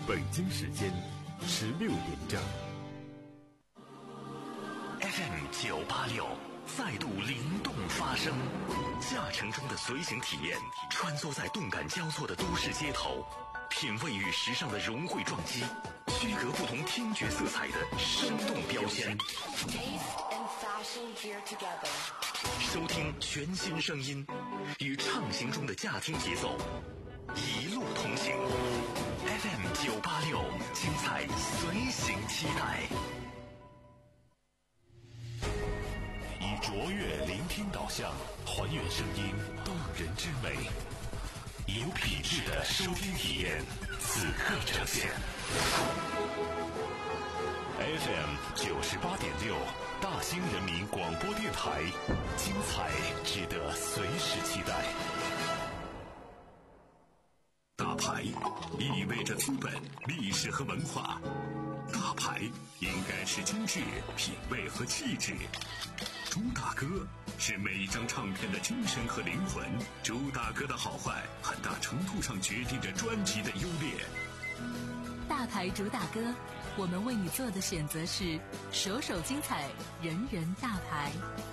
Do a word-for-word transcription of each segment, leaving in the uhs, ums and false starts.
北京时间十六点整。 F M 九八六再度灵动发声，驾乘中的随行体验，穿梭在动感交错的都市街头，品味与时尚的融汇撞击，区隔不同听觉色彩的生动标签。收听全新声音，与畅行中的驾听节奏，一路同行。F M 九八六，精彩随行期待。以卓越聆听导向，还原声音动人之美，有品质的收听体验，此刻呈现。F M 九十八点六，大兴人民广播电台，精彩值得随时期待。大牌意味着资本、历史和文化，大牌应该是精致、品味和气质。朱大哥是每一张唱片的精神和灵魂，朱大哥的好坏很大程度上决定着专辑的优劣。 大牌主打歌，我们为你做的选择是首首精彩，人人大牌。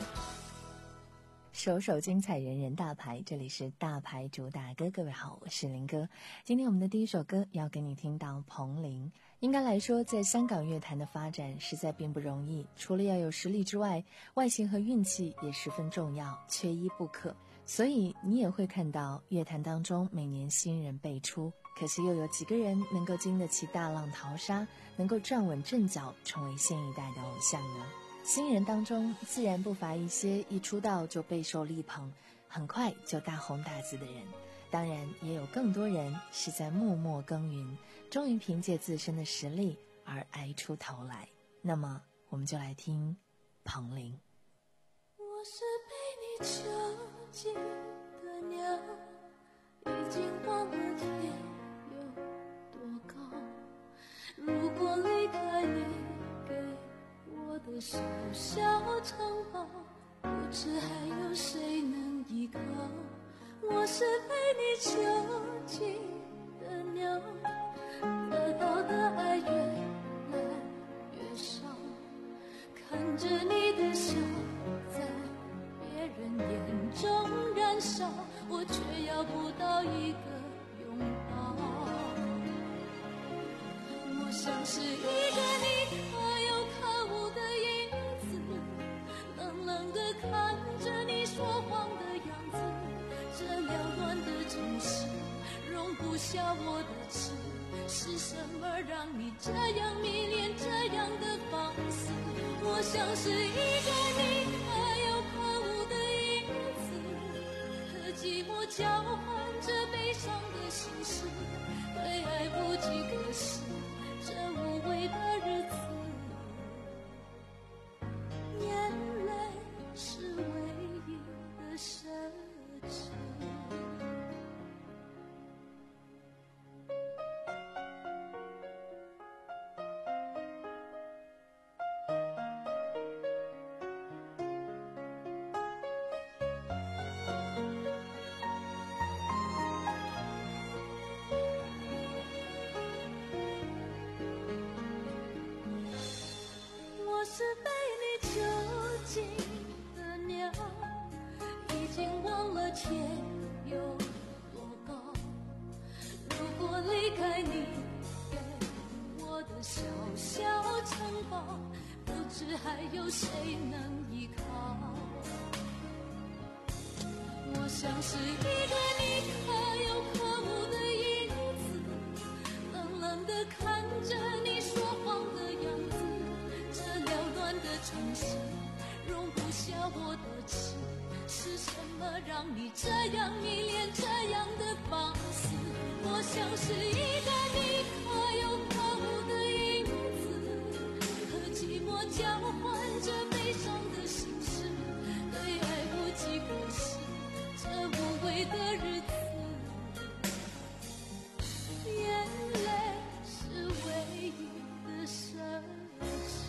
首首精彩，人人大牌，这里是大牌主打歌。各位好，我是林哥。今天我们的第一首歌要给你听到彭羚。应该来说，在香港乐坛的发展实在并不容易，除了要有实力之外，外形和运气也十分重要，缺一不可。所以你也会看到乐坛当中每年新人辈出，可是又有几个人能够经得起大浪淘沙，能够站稳阵脚，成为新一代的偶像呢？新人当中自然不乏一些一出道就备受力捧，很快就大红大紫的人，当然也有更多人是在默默耕耘，终于凭借自身的实力而挨出头来。那么我们就来听彭羚。 我是被你囚禁的鸟，已经忘了天有多高，如果离开你给我的小小城堡，不知还有谁能依靠。我是被你囚禁的鸟，得到的爱越来越少，看着你的笑在别人眼中燃烧，我却要不到一个拥抱。我像是一个你可有可无的影子，冷冷地看着你说谎的样子，这缭乱的城市容不下我的痴，是什么让你这样迷恋，这样的放肆？我像是一个你可有可无的影子，和寂寞交换着悲伤的心事，对爱不计个事，这无味的日子，眼泪是唯一的奢侈。我是被你囚禁的鸟，已经忘了天有多高，如果离开你给我的小小城堡，不知还有谁能依靠。我像是一个你可有可无的影子，冷冷地看着你说谎的样子，这缭乱的城市容不下我的痴，是什么让你这样迷恋，这样的放肆？我像是一个你可有可无的影子，和寂寞交换着悲伤的心事，对爱不计个事，这无味的日子，眼泪是唯一的奢侈。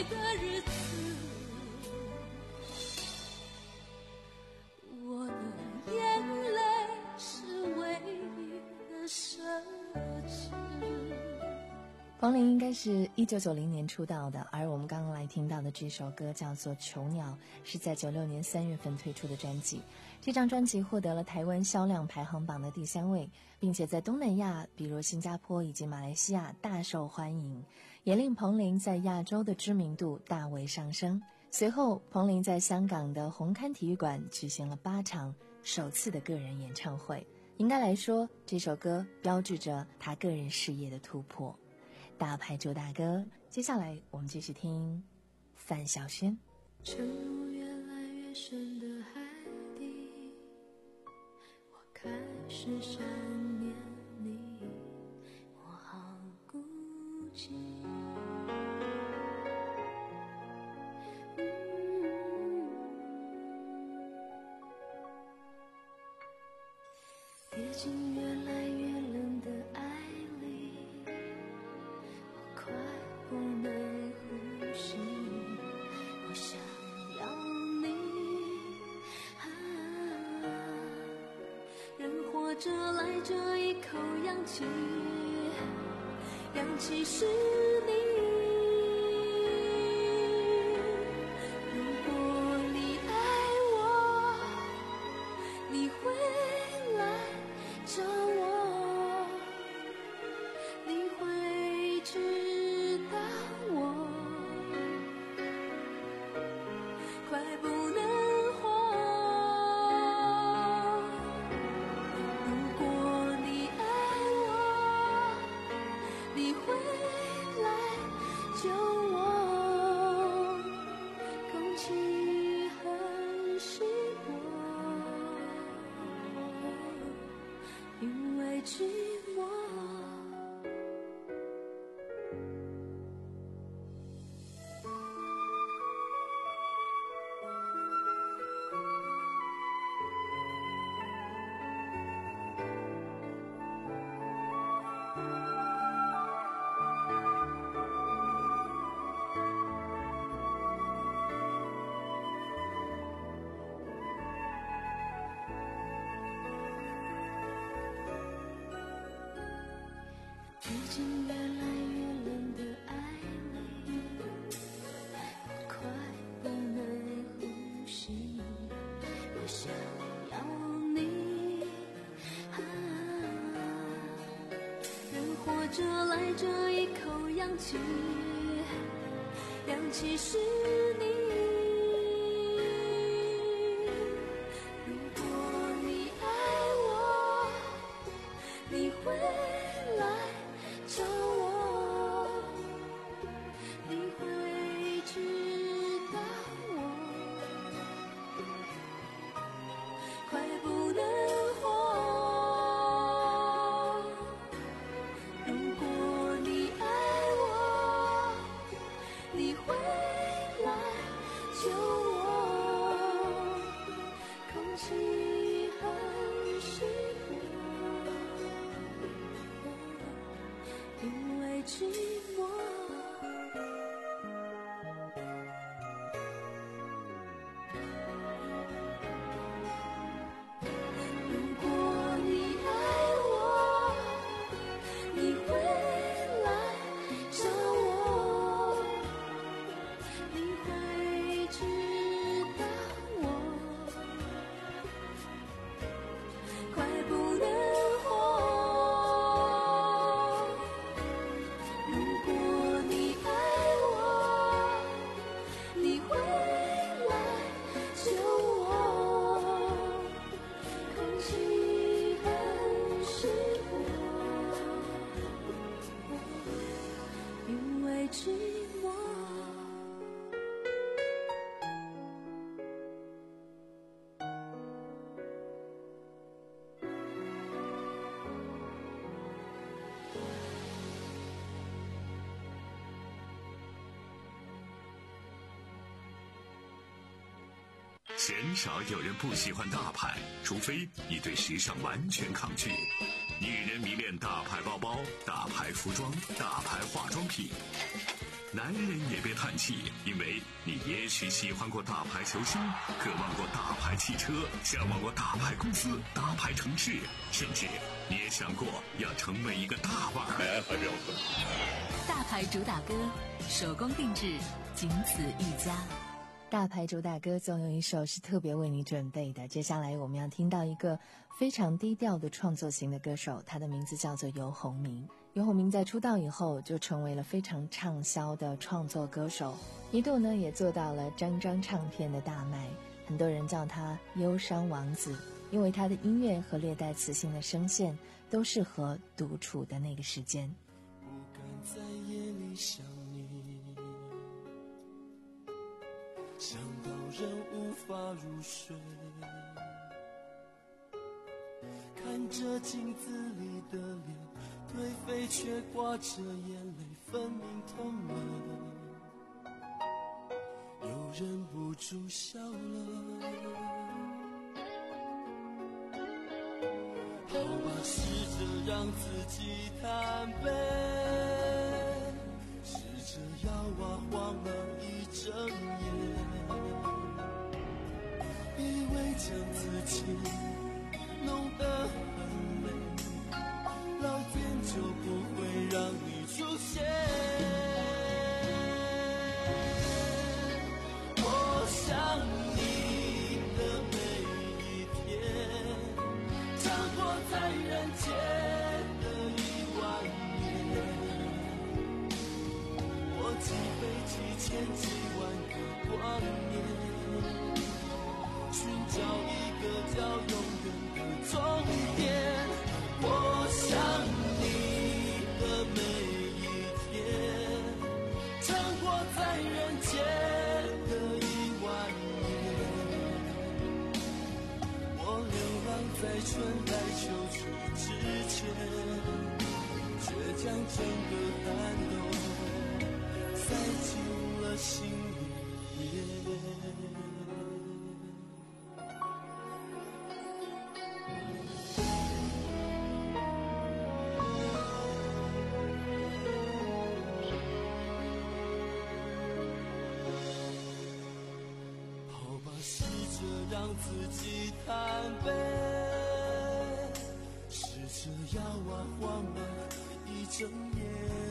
的日子，我的眼泪是唯一的奢侈。 彭羚应该是一九九零年出道的，而我们刚刚来听到的这首歌叫做《囚鸟》，是在九六年三月份推出的专辑。这张专辑获得了台湾销量排行榜的第三位，并且在东南亚，比如新加坡以及马来西亚大受欢迎，也令彭羚在亚洲的知名度大为上升。随后，彭羚在香港的红磡体育馆举行了八场首次的个人演唱会。应该来说，这首歌标志着他个人事业的突破。大牌主打歌，接下来我们继续听范晓萱。 沉入越来越深的海底，我开始想念你，我好孤寂。跌进越来越冷的爱里，我快不能呼吸，我想要你，啊，人活着来这一口氧气，氧气是你。如果你爱我，你会来找我，你会知道我快不能活。如果你爱我，你会来救我，空气很稀薄，因为寂寞。跌进越来越冷的爱里，我快不能呼吸，我想要你，啊，人活着来这一口氧气，氧气是你。如果你爱我，你会来找我，你会知道我快不能活。如果你爱我，你会来救我，空气很稀薄，因为寂寞。如果你爱我，你会来找我，你会知道我快不能活。如果你爱我，你会来救我，空气很稀薄，因为寂寞。 鲜少有人不喜欢大牌，除非你对时尚完全抗拒。女人迷恋大牌包包、大牌服装、大牌化妆品。 男人也别叹气，因为你也许喜欢过大牌球星，渴望过大牌汽车，向往过大牌公司、大牌城市，甚至你也想过要成为一个大腕儿。 大牌主打歌，手工定制，仅此一家。 大牌主打歌总有一首是特别为你准备的，接下来我们要听到一个非常低调的创作型的歌手，他的名字叫做游鸿明。游鸿明在出道以后就成为了非常畅销的创作歌手，一度呢也做到了张张唱片的大卖，很多人叫他忧伤王子，因为他的音乐和略带磁性的声线都适合独处的那个时间。 不敢在夜里想你，想到人无法入睡，看着镜子里的脸，颓废却挂着眼泪，分明痛了，又忍不住笑了。好吧，试着让自己坦白，试着摇啊晃了一整夜，以为将自己弄得很累，老天就不会让你出现。我想你的每一天，尝过在人间的一万年，我几杯几千几万个光年，寻找一个叫永远的终点。我想你的每一天，尝过在人间的一万年，我流浪在春来秋去之前，却将整个寒冬塞进了心里面。让自己坦白，试着摇啊晃啊一整夜，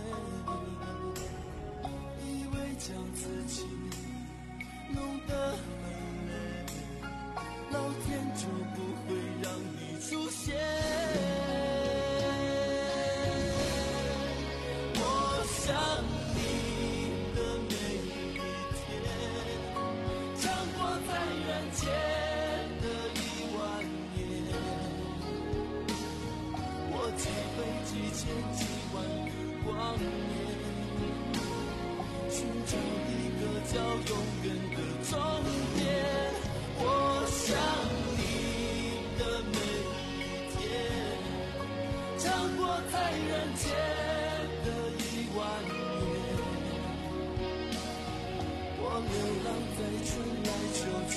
以为将自己弄得很累，老天就不会让你出现。我想你的每一天，尝过在人间几杯几千几万个光年，寻找一个叫永远的终点。我想你的每一天，尝过在人间的一万年，我流浪在春来秋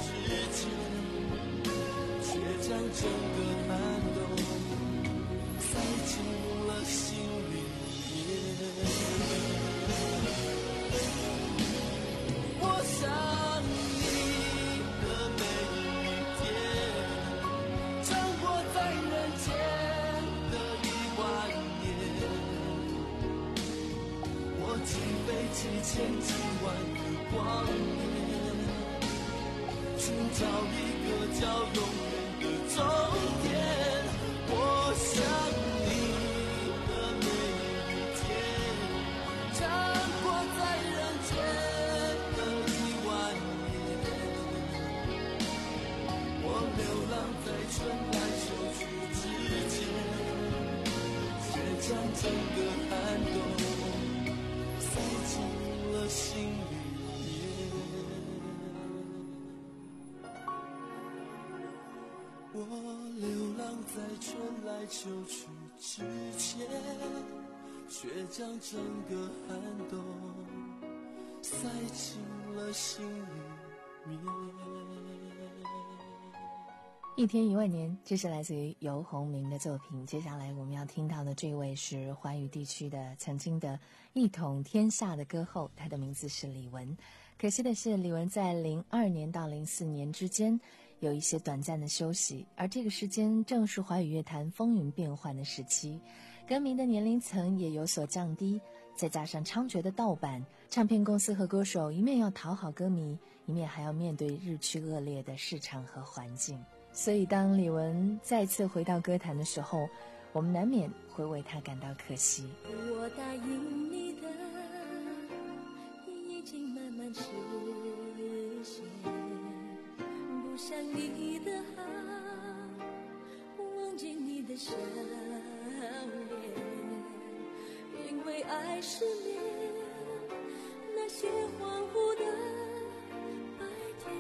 去之前，却将整个寒冬塞进了心里面。我想你的每一天，尝过在人间的一万年，我几杯几千几万个光年，寻找一个叫永远的终点。我想你的每一天，尝过在人间的一万年，我流浪在春来秋去之间，却将整个寒冬塞进了心里面。我流浪在春来秋去之前，却将整个寒冬塞进了心里面。 一天一万年，这是来自于游鸿明的作品。接下来我们要听到的这位是华语地区的曾经的一统天下的歌后，他的名字是李玟。可惜的是，李玟在零二年到零四年之间有一些短暂的休息，而这个时间正是华语乐坛风云变幻的时期，歌迷的年龄层也有所降低，再加上猖獗的盗版，唱片公司和歌手一面要讨好歌迷，一面还要面对日趋恶劣的市场和环境。所以当李玟再次回到歌坛的时候，我们难免会为她感到可惜。 我答应你的已经慢慢实现，不想你的好，忘记你的笑脸，因为爱失眠，那些恍惚的白天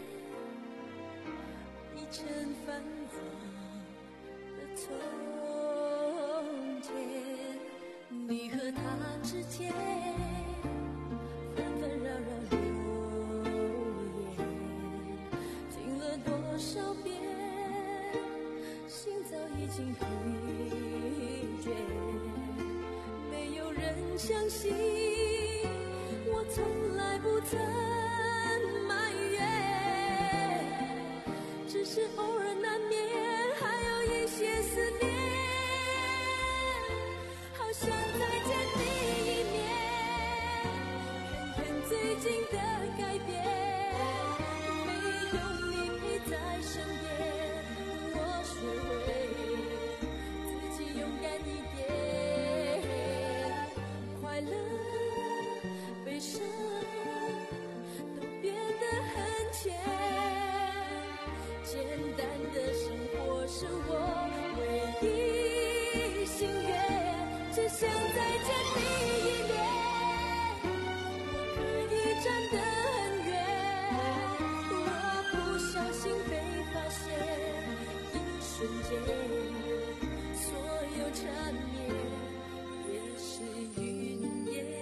已成繁华的从前，你和他之间纷纷扰扰流言，听了多少遍，心早已经疲倦，没有人相信，我从来不曾埋怨，只是偶尔难免还有一些思念，好想再见你一面，看看最近的改变，没有你陪在身边，我学会自己勇敢一点，快乐悲伤都变得很浅，简单的生活是我唯一心愿，只想再见你一面，我可以站得很远，若不小心被发现，一瞬间所有缠绵也是云烟。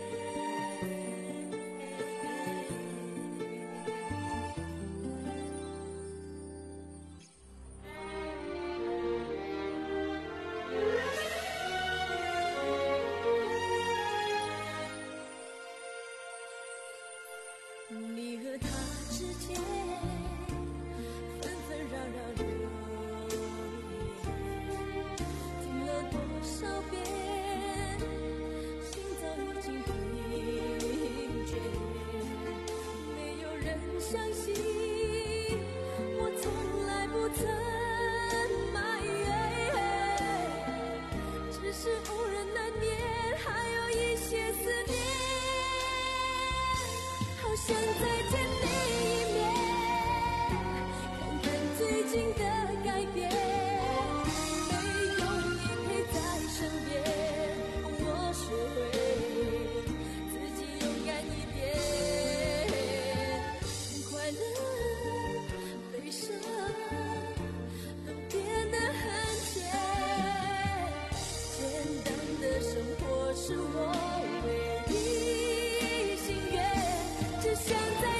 你和他之间纷纷扰扰流言，听了多少遍，心早已经疲倦，没有人相信，我从来不曾埋怨，只是偶然难免还有一些思念，好想再见你一面，看看最近的改变，没有你陪在身边，我学会自己勇敢一点，快乐悲伤都变得很浅，简单的生活是我唯一心愿，只想在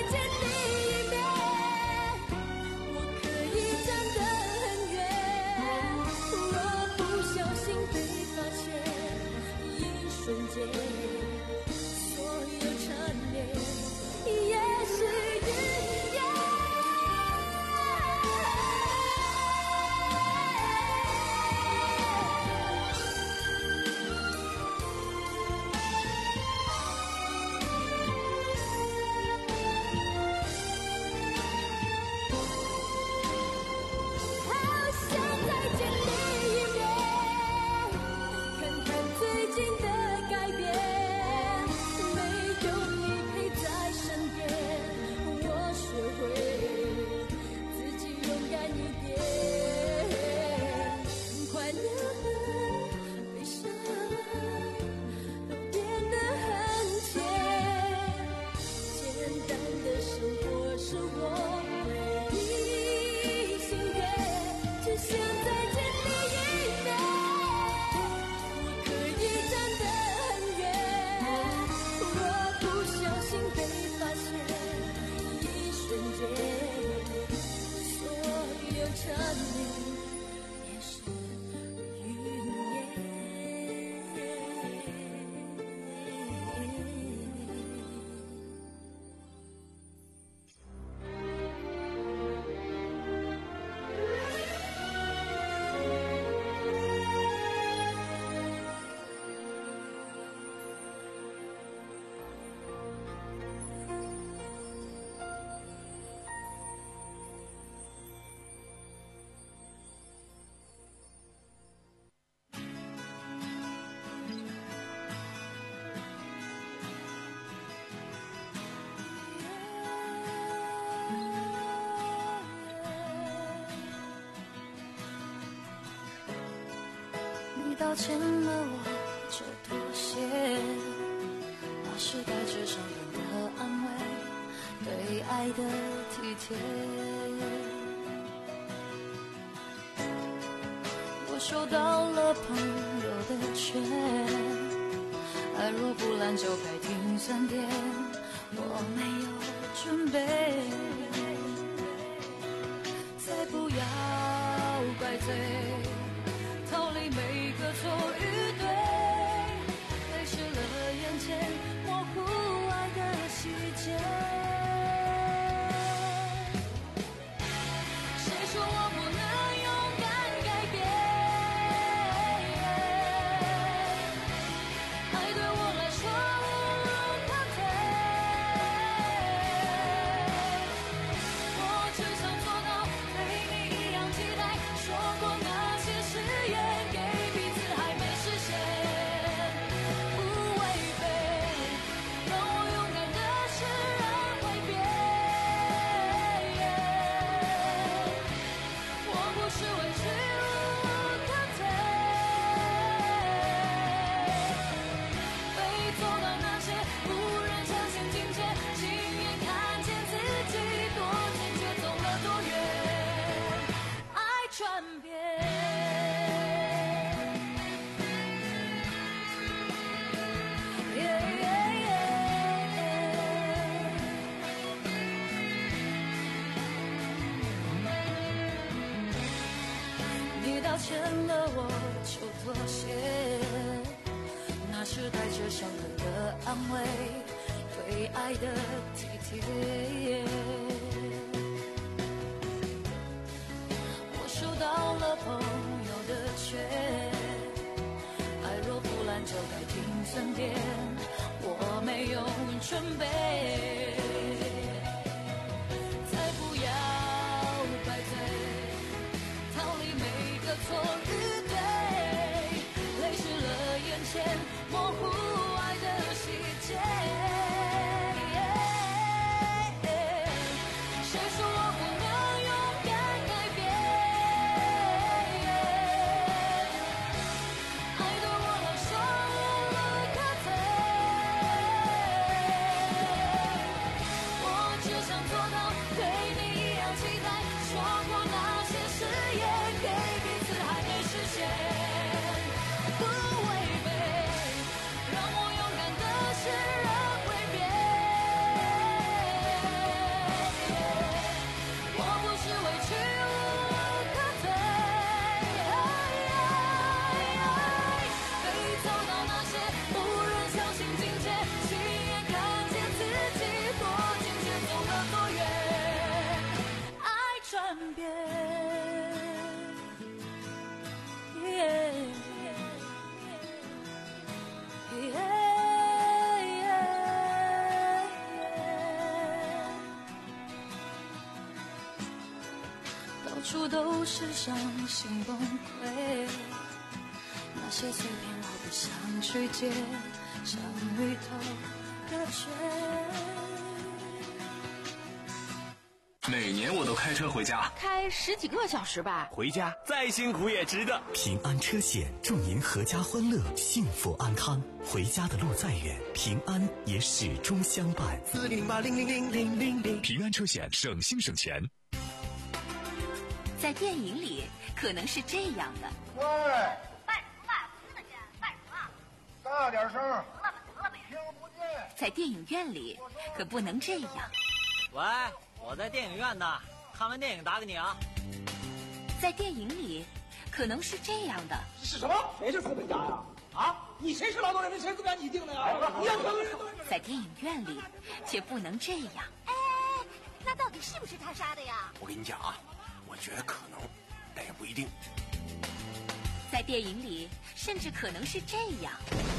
道歉了我就妥协，那是带着伤痕的安慰，对爱的体贴。我收到了朋友的劝，爱若不烂就该停三天，我没有准备，再不要怪罪，逃离每个错与对，泪湿了眼前，模糊爱的细节。谁说我不能勇敢改变？爱对我来说无路可退，我只想做到对你一样期待，说过那些誓言给彼此还没实现，不违背，让我勇敢的释然会变，我不是委屈无可退，非做到那些不忍相信境界，亲眼看见自己多坚决，走了多远，爱转变。你道歉了我就妥协，那是带着伤痕的安慰，对爱的体贴。我收到了朋友的劝，爱若不烂就该停三天，我没有准备，再不要怪罪，逃离每个错与对，泪湿了眼前，模糊爱的细节。谁说我不能勇敢改变？爱对我来说无路可退，我只想做到对你一样期待，说过那些誓言给彼此还没实现，不违背，让我勇敢的释然会变，我不是委屈无可退，非走到那些不忍相信境界，亲眼看见自己多坚决，走了多远，爱转变。到处都是伤心崩溃，那些碎片我不想去接，像鱼头的缺。 每年我都开车回家， 开十几个小时吧。 回家再辛苦也值得。 平安车险祝您阖家欢乐，幸福安康。回家的路再远，平安也始终相伴。 四零八零零零零零零， 平安车险，省心省钱。 在电影里可能是这样的。 喂， 办什么办？听得见？办什么？ 大点声。得了吧，得了吧， 听不见。 在电影院里可不能这样。 喂，我在电影院呢，看完电影打给你啊。 在电影里可能是这样的。 是什么？谁是资本家呀？啊，你谁是劳动人民？谁资本家？你定的呀？你要在电影院里却不能这样。 哎，那到底是不是他杀的呀？ 我跟你讲啊，我觉得可能，但也不一定。 在电影里甚至可能是这样。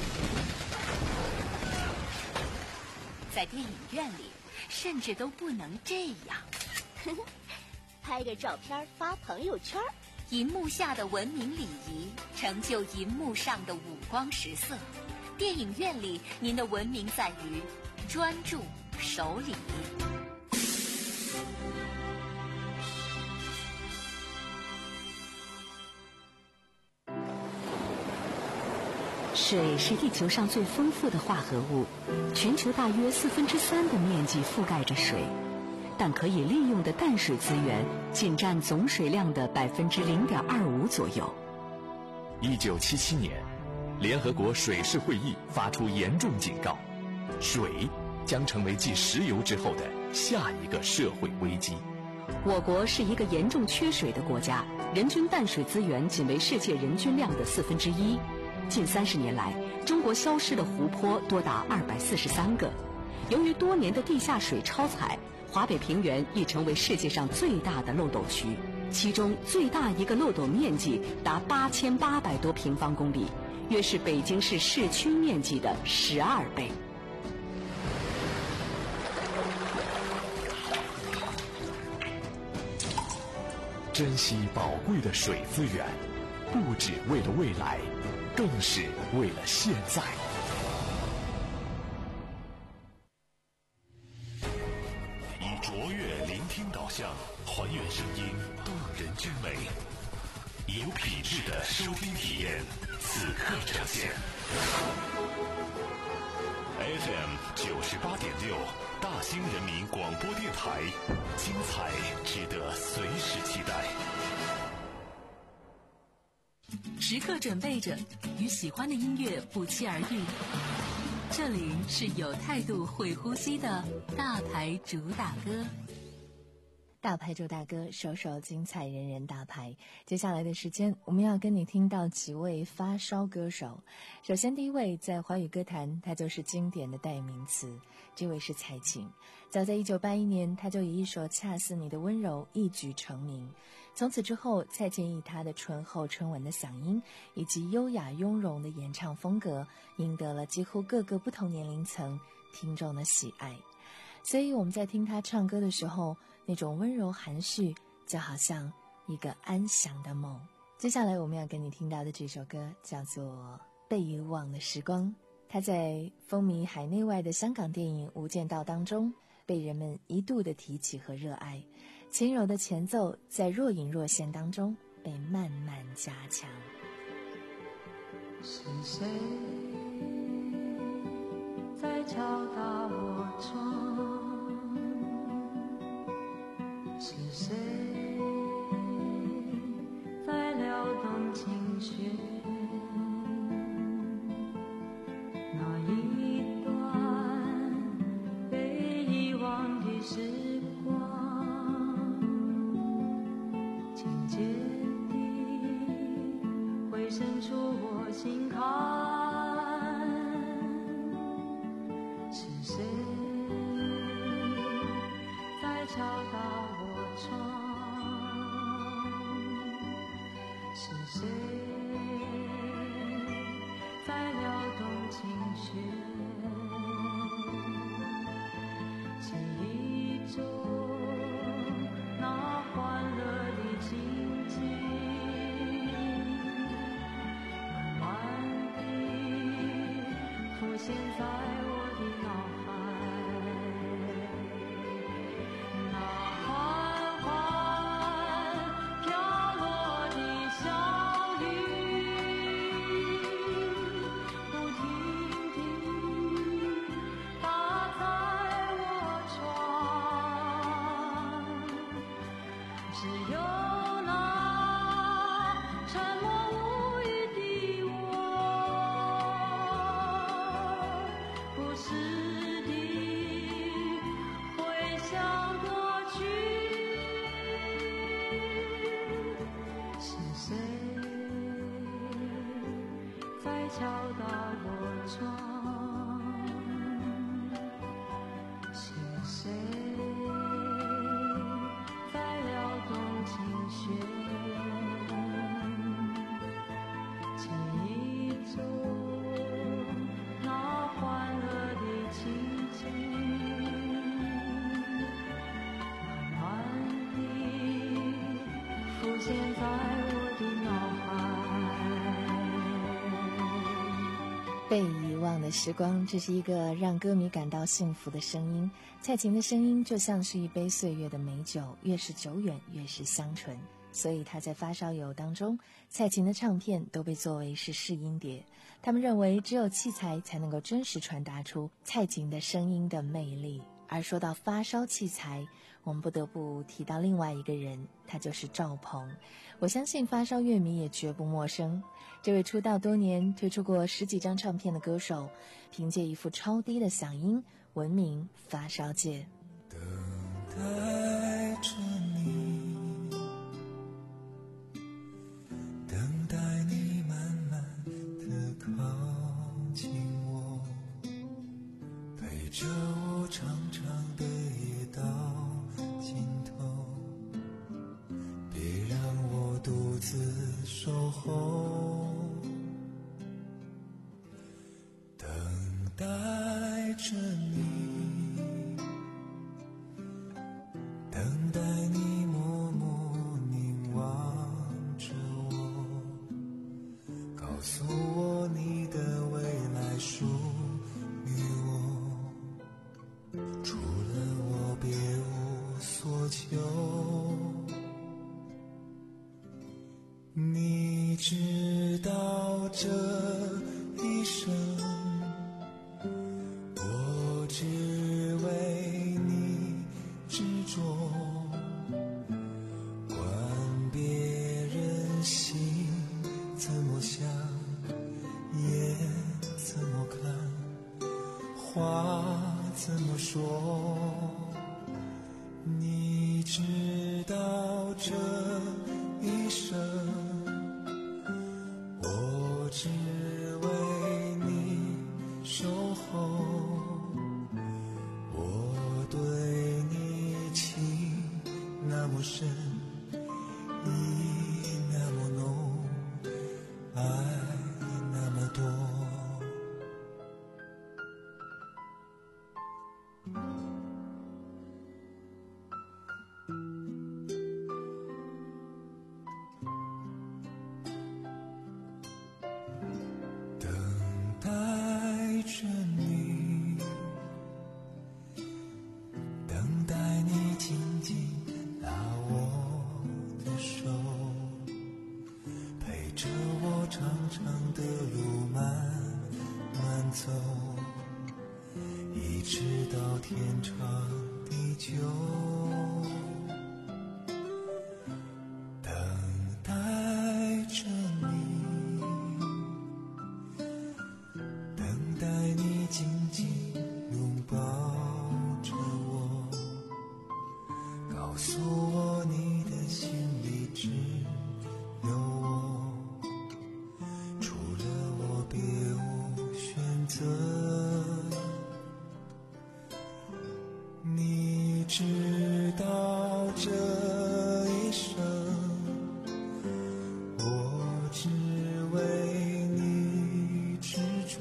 在电影院里甚至都不能这样。 拍个照片发朋友圈， 银幕下的文明礼仪成就银幕上的五光十色。电影院里您的文明在于专注守礼。 水是地球上最丰富的化合物，全球大约四分之三的面积覆盖着水，但可以利用的淡水资源仅占总水量的百分之零点二五左右。 一九七七年，联合国水事会议发出严重警告，水将成为继石油之后的下一个社会危机。 我国是一个严重缺水的国家，人均淡水资源仅为世界人均量的四分之一。近三十年来，中国消失的湖泊多达二百四十三个。由于多年的地下水超采，华北平原已成为世界上最大的漏斗区，其中最大一个漏斗面积达八千八百多平方公里，约是北京市市区面积的十二倍。 珍惜宝贵的水资源，不只为了未来，更是为了现在。 以卓越聆听导向，还原声音动人之美，以有品质的收听体验，此刻呈现。F M 九十八点六，大兴人民广播电台，精彩值得随时期待。 时刻准备着，与喜欢的音乐不期而遇。这里是有态度、会呼吸的大牌主打歌。 大牌主打歌，首首精彩，人人大牌。接下来的时间，我们要跟你听到几位发烧歌手。首先第一位，在华语歌坛，他就是经典的代名词，这位是蔡琴。早在一九八一年，他就以一首《恰似你的温柔》一举成名。从此之后，蔡琴以她的醇厚沉稳的嗓音以及优雅雍容的演唱风格，赢得了几乎各个不同年龄层听众的喜爱。所以我们在听她唱歌的时候，那种温柔含蓄，就好像一个安详的梦。接下来我们要跟你听到的这首歌叫做《被遗忘的时光》，它在风靡海内外的香港电影《无间道》当中被人们一度的提起和热爱，轻柔的前奏在若隐若现当中被慢慢加强。 是谁在敲打我窗？是谁在撩动琴弦？那一段被遗忘的时光，紧接地会伸出我心坎。是谁在敲打我窗？是谁在撩动琴弦？记忆中那欢乐的情景，慢慢地浮现在我的脑海。那缓缓飘落的小雨，不停地打在我窗，只有那沉默无语的我，不时地回想过去。是谁在敲打我窗？是谁在撩动琴弦？记忆中那欢乐的情景，慢慢地浮现在我的脑海。 被遗忘的时光，这是一个让歌迷感到幸福的声音。蔡琴的声音就像是一杯岁月的美酒，越是久远越是香醇。 所以他在发烧友当中，蔡琴的唱片都被作为是试音碟。他们认为只有器材才能够真实传达出蔡琴的声音的魅力。而说到发烧器材，我们不得不提到另外一个人，他就是赵鹏。我相信发烧乐迷也绝不陌生。这位出道多年、推出过十几张唱片的歌手，凭借一副超低的嗓音闻名发烧界。 等待着你，等待你慢慢地靠近我，陪着我长长的夜到尽头，别让我独自守候。等待着你，等待你默默凝望着我，告诉我你的未来属于我，除了我别无所求。你知道这一生我只为你执着，管别人心怎么想，眼怎么看，话怎么说。你知道这一生我只为你守候，我对你情那么深，意那么浓，爱那么多。等待着你，等待你紧紧拉我的手，陪着我长长的路慢慢走，一直到天长地久。等待着你，等待你紧紧拥抱着我，告诉我你的心里只有我，除了我别无选择。你知道这一生我只为你执着，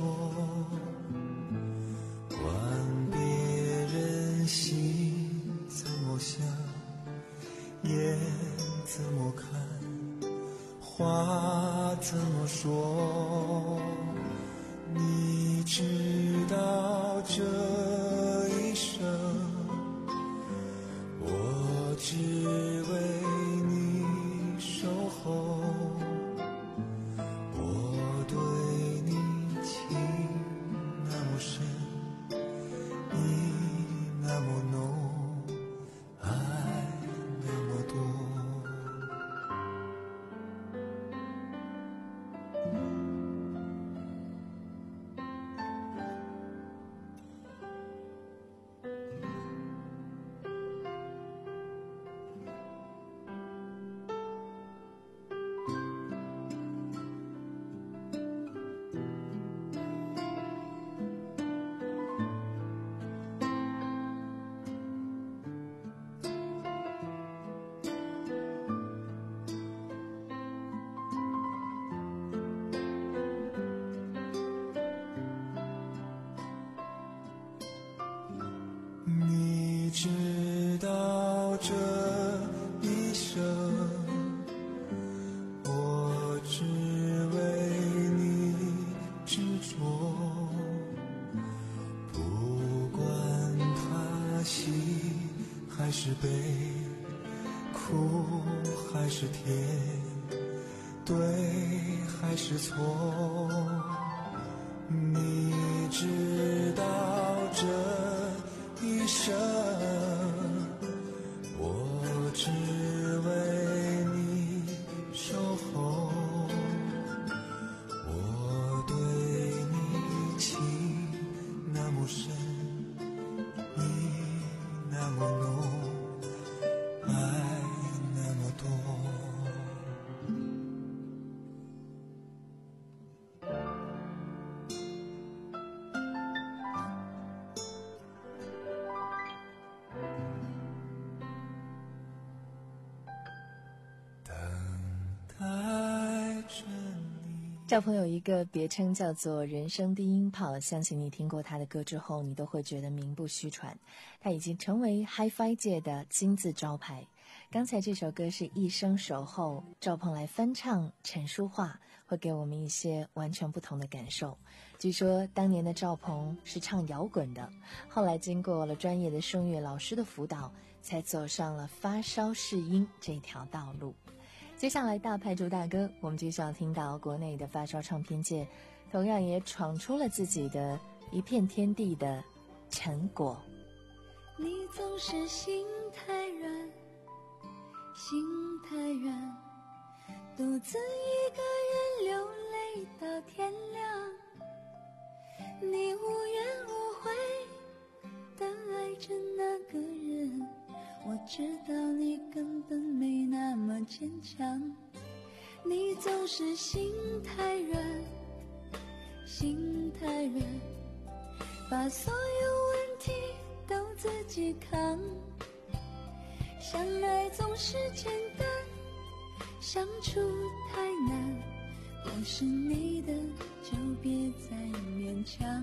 管别人心怎么想，眼怎么看，话怎么说。你知道这一生我只为你守候，我对你情那么深，意那么浓，爱那么多。你知道这一生我只为你执着，不管他喜还是悲，苦苦还是甜，对还是错，你知道这一生我只为你守候，我对你情那么深，你那么浓，爱那么多。 赵鹏有一个别称叫做人生低音炮，相信你听过他的歌之后，你都会觉得名不虚传，他已经成为 Hi-Fi 界的金字招牌。刚才这首歌是一生守候，赵鹏来翻唱陈淑桦，会给我们一些完全不同的感受。据说当年的赵鹏是唱摇滚的，后来经过了专业的声乐老师的辅导，才走上了发烧试音这条道路。接下来大牌主大哥，我们就需要听到国内的发烧唱片界同样也闯出了自己的一片天地的陈果。 你总是心太软，心太软，独自一个人流泪到天亮，你无怨无悔地爱着那个人，我知道你根本没那么坚强，你总是心太软，心太软，把所有问题都自己扛，相爱总是简单，相处太难，不是你的就别再勉强。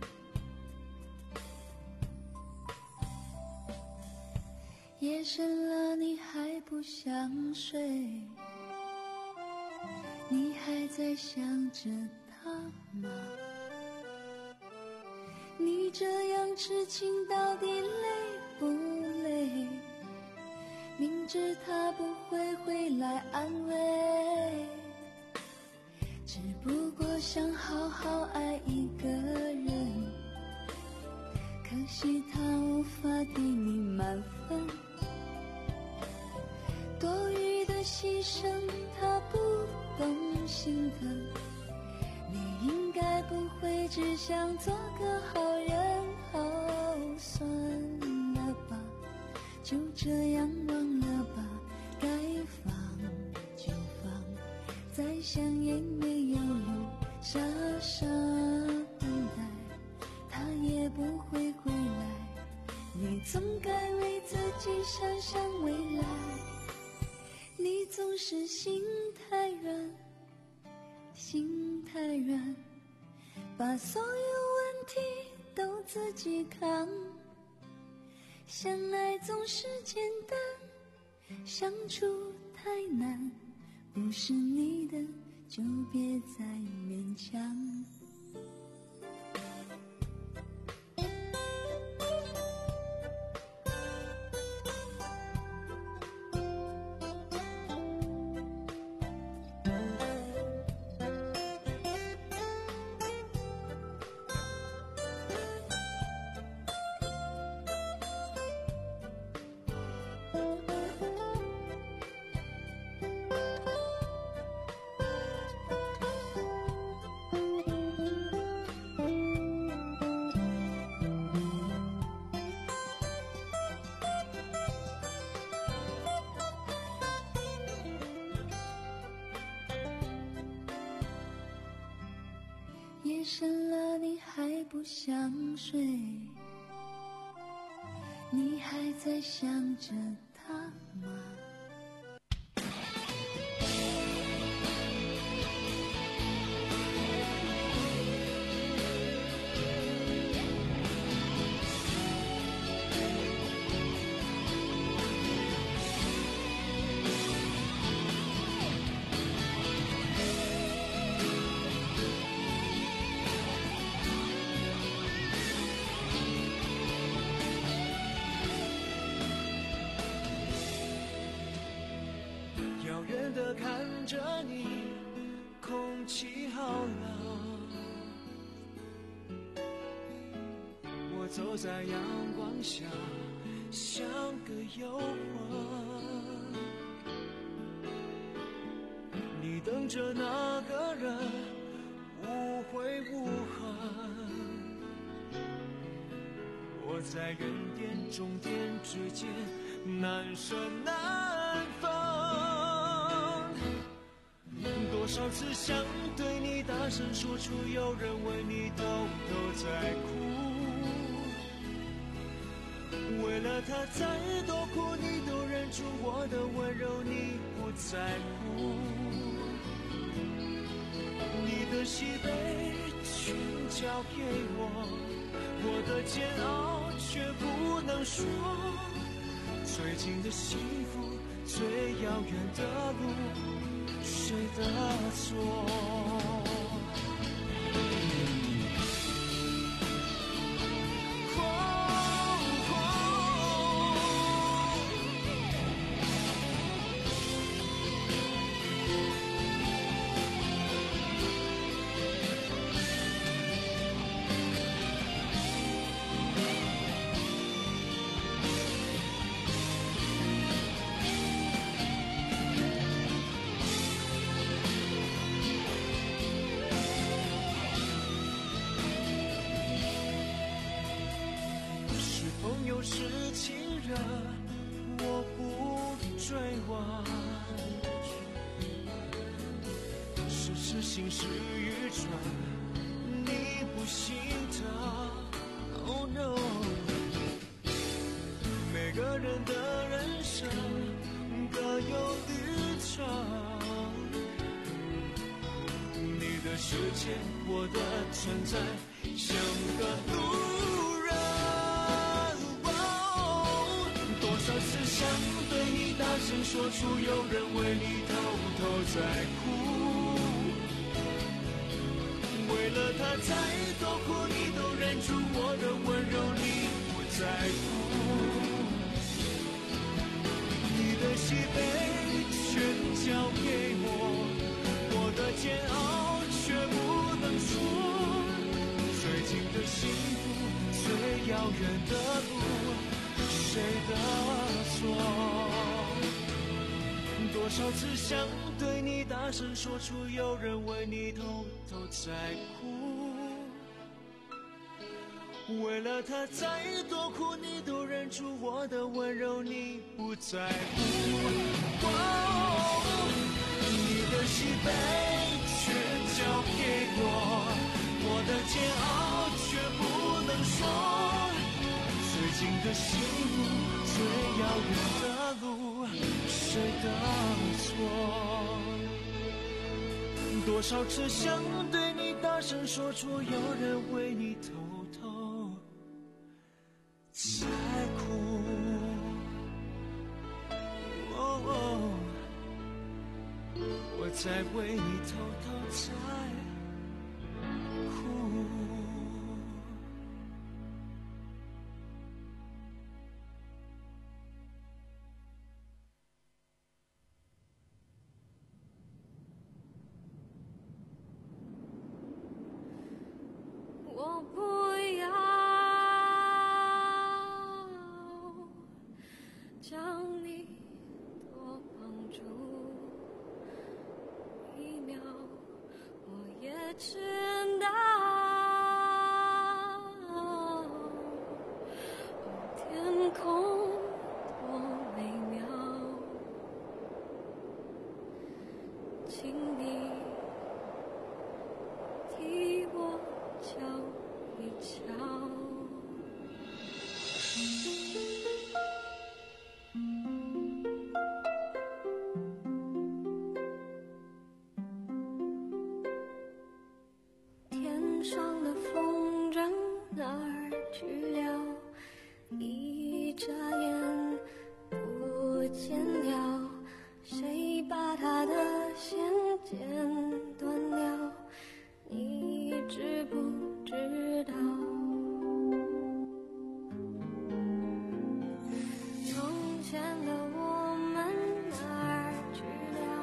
夜深了你还不想睡，你还在想着他吗？你这样痴情到底累不累？明知他不会回来安慰，只不过想好好爱一个人，可惜他无法给你满分，多余的牺牲他不懂心疼，你应该不会只想做个好人，哦，算了吧，就这样忘了吧，该放就放，再想也没有用，傻傻等待他也不会回来，你总该为自己想想未来，你总是心太软，心太软，把所有问题都自己扛，相爱总是简单，相处太难，不是你的就别再勉强。夜深了你还不想睡，你还在想着他吗？ 遥远地看着你，空气好冷。我走在阳光下，像个游魂。你等着那个人，无悔无恨。我在原点终点之间，难舍难分。多少次想对你大声说出，有人为你偷偷在哭。为了他再多苦，你都忍住，我的温柔你不在乎。你的喜悲全交给我，我的煎熬却不能说。最近的幸福，最遥远的路，谁的错？是情人，我不追问，是痴心是愚蠢，你不心疼。Oh no， 每个人的人生各有旅程，你的世界，我的存在，像个路人。多少次想对你大声说出，有人为你偷偷在哭。为了他再多苦，你都忍住，我的温柔你不在乎。你的喜悲全交给我，我的煎熬却不能说。最近的幸福，最遥远的路，谁的错？多少次想对你大声说出，有人为你偷偷在哭。为了他再多苦，你都忍住，我的温柔你不在乎。哦，你的喜悲全交给我，我的煎熬却不能说。最近的幸福，最遥远的路，谁的错？多少次想对你大声说出，有人为你偷偷在哭。哦，我在为你偷偷在哭。 我不要将你多绑住一秒，我也知道，哦，天空多美妙，请你替我瞧一瞧。天上的风筝哪儿去了？一眨眼不见了。谁把它的线剪断了？你知不知道？从前的我们哪儿去了？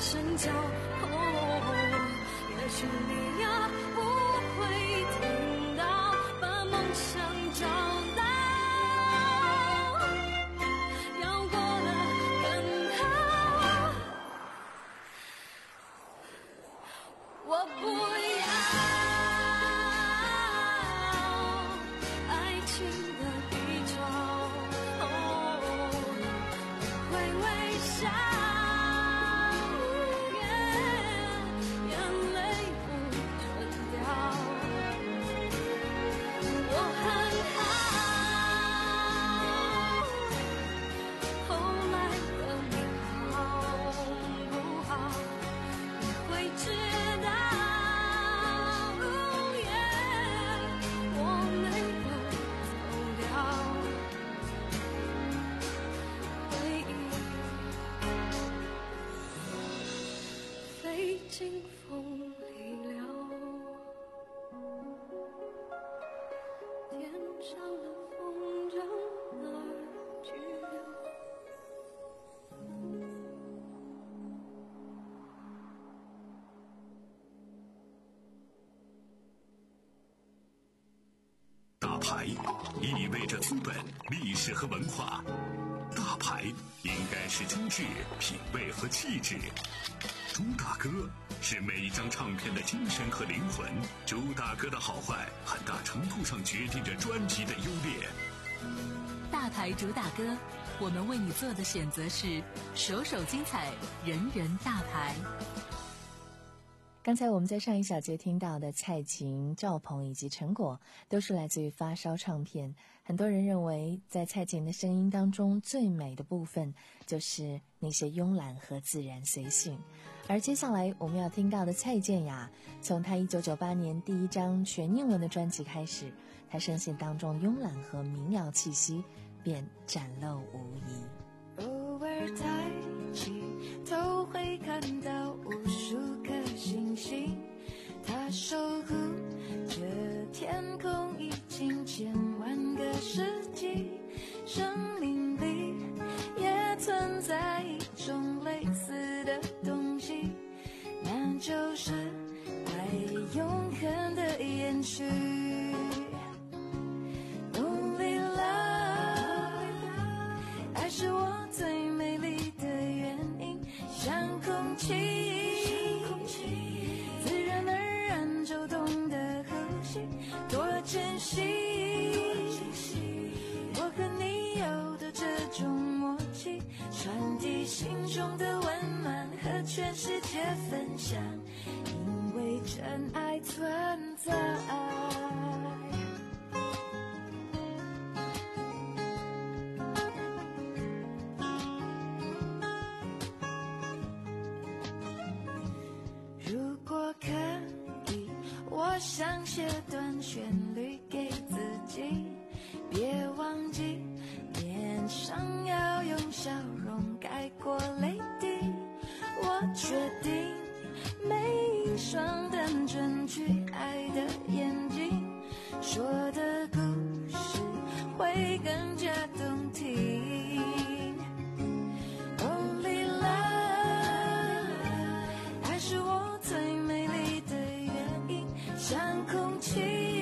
深交。哦，也许你呀不会听到，把梦想找到，要过得更好。我不要爱情的低潮，哦，会微笑，眼泪不准掉。我很好，后来的你好不好，你会知道。经风里了，天上的风筝哪儿去了？ 大牌意味着资本、历史和文化，大牌应该是精致、品味和气质。朱大哥是每一张唱片的精神和灵魂，朱大哥的好坏很大程度上决定着专辑的优劣。 大牌主打歌，我们为你做的选择是首首精彩，人人大牌。 刚才我们在上一小节听到的蔡琴、赵鹏以及陈果都是来自于发烧唱片。很多人认为在蔡琴的声音当中最美的部分就是那些慵懒和自然随性。而接下来我们要听到的蔡健雅，从她一九九八年第一张全英文的专辑开始，她声线当中慵懒和民谣气息便展露无遗。 偶尔抬起头会看到无数颗星星，它守护着天空已经千万个世纪。生命里也存在一种类似的东西，那就是爱永恒的延续。Only love， 爱是我最美丽的原因，像空气，自然而然就懂得呼吸，多珍惜我和你有的这种默契，传递心中的温暖和全世界分享，因为真爱存在。如果可以，我想写段旋律给自己，别忘记脸上要用笑容盖过泪滴。我决定每一双单纯去爱的眼睛，说的故事会更加动听。Only love， 爱是我最美丽的原因，像空气，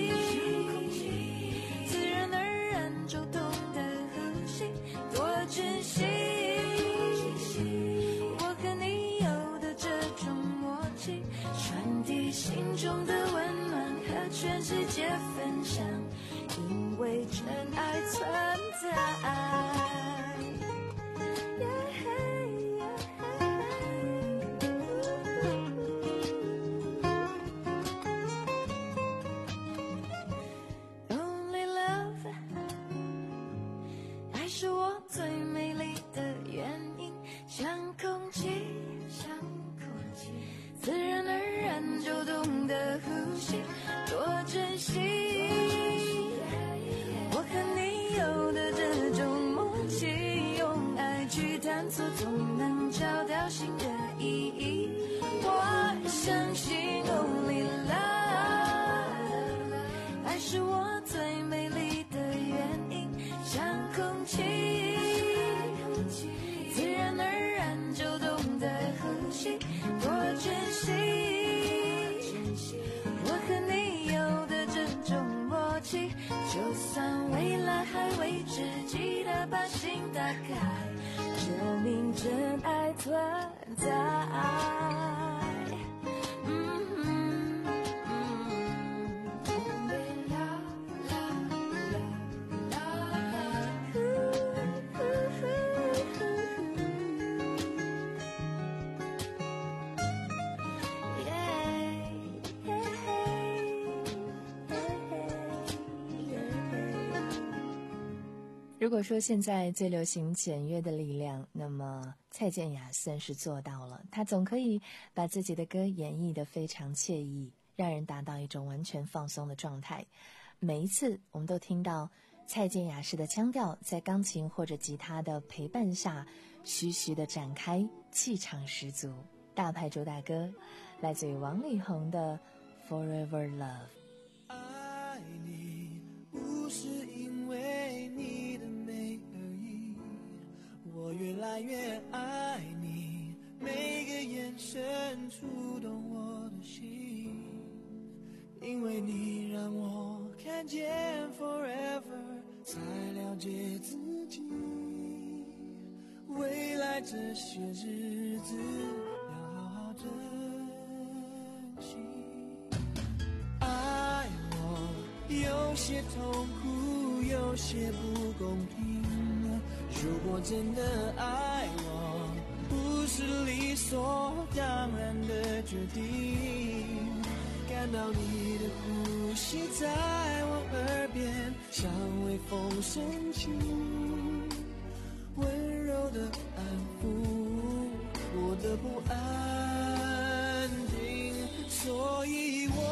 自然而然就懂得呼吸，多珍惜我和你有的这种默契，传递心中的温暖和全世界分享，因为真爱存在。Only love， 爱是我最美丽的原因，像空气，像空气，自然而然就懂得呼吸，多珍惜我和你有的这种默契，用爱去探索，总能找到新的意义。我相信 Only love， 爱是我最美丽的原因，像空气，自然而然就懂得呼吸， 快把心打开，证明真爱存在。 如果说现在最流行简约的力量，那么蔡健雅算是做到了。她总可以把自己的歌演绎得非常惬意，让人达到一种完全放松的状态。每一次我们都听到蔡健雅式的腔调在钢琴或者吉他的陪伴下徐徐地展开，气场十足。大牌主打歌来自于王力宏的 Forever Love。 爱你不是因为你的美而已，我越来越爱你，每个眼神触动我的心，因为你让我看见 forever， 才了解自己，未来这些日子要好好珍惜。爱我有些痛苦，有些不公平，如果真的爱我，不是理所当然的决定，感到你的呼吸在我耳边，像微风深情，温柔的安抚我的不安定，所以我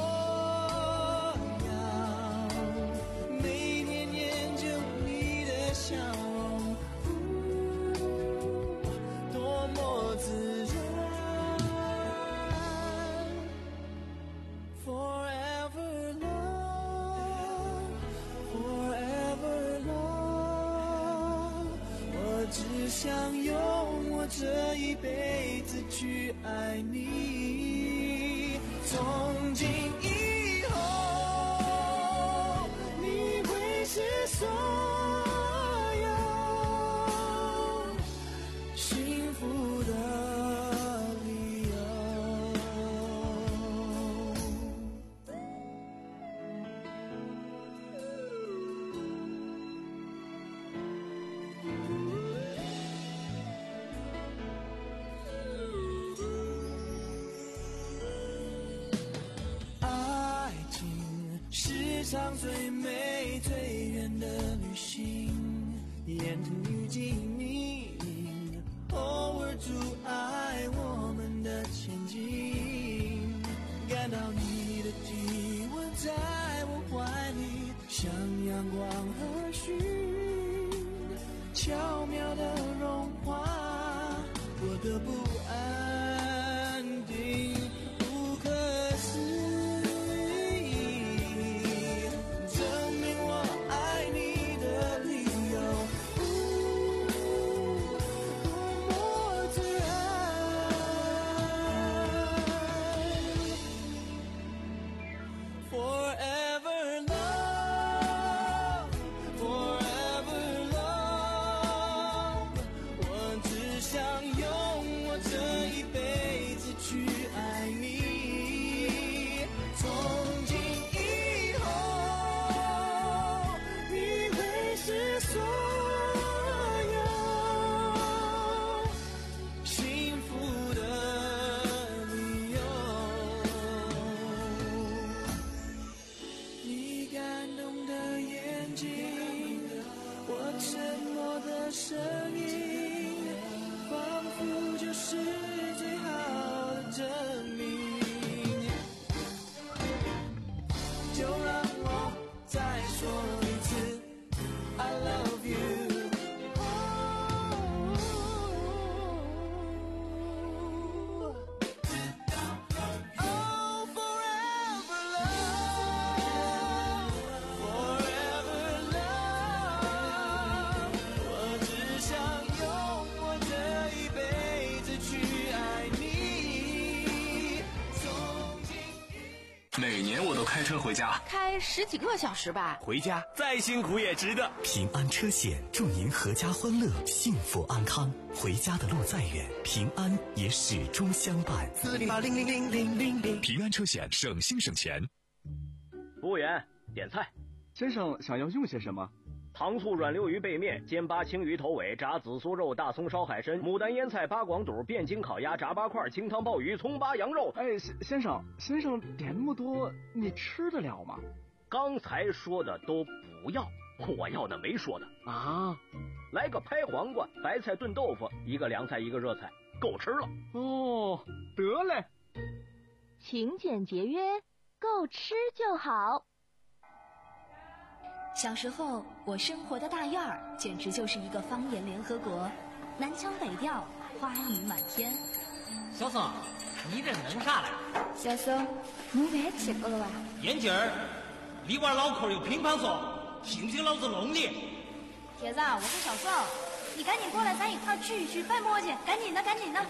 要每天研究你的笑容，多么自然。Forever love, forever love， 我只想用我这一辈子去爱你，从今以后你会是所有幸福的理由。爱情是场最美最远的旅行，沿途遇见你，偶尔阻碍我们的前进，感到你的体温在我怀里，像阳光和煦，巧妙的融化我的不安定，不可思议，证明我爱你的理由，多么自然。Forever love, forever love， 我只想用我这一每年我都开车回家， 开十几个小时吧。 回家再辛苦也值得。 平安车险祝您阖家欢乐，幸福安康。回家的路再远，平安也始终相伴。 四零八零零零零零零。 平安车险，省心省钱。 服务员，点菜。 先生想要用些什么？ 糖醋软溜鱼背面、煎八青鱼头尾、炸紫苏肉、大葱烧海参、牡丹腌菜、八广肚、汴京烤鸭、炸八块、清汤鲍鱼、葱八羊肉。 哎，先生，先生点那么多，你吃得了吗？ 刚才说的都不要，我要的没说的啊。 来个拍黄瓜、白菜炖豆腐，一个凉菜一个热菜，够吃了。 哦，得嘞。 勤俭节约，够吃就好。 小时候，我生活的大院儿简直就是一个方言联合国，南腔北调，花语满天。 小宋，你这弄啥来？ 小宋，午饭吃过了吧？ 眼镜儿，你娃脑壳有乒乓球，信不信老子弄你？ 铁子，我是小宋，你赶紧过来，咱一块儿聚一聚，拜磨去，赶紧的，赶紧的。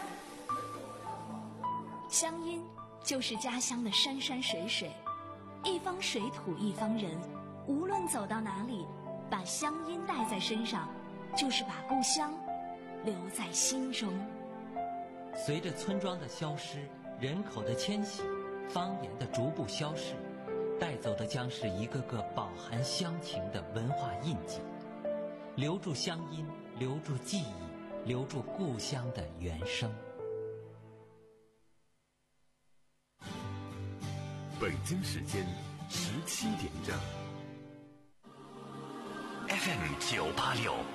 乡音就是家乡的山山水水，一方水土一方人。无论走到哪里，把乡音带在身上，就是把故乡留在心中。 随着村庄的消失，人口的迁徙，方言的逐步消逝，带走的将是一个个饱含乡情的文化印记。留住乡音，留住记忆，留住故乡的原声。 北京时间十七点整。 F M 九八六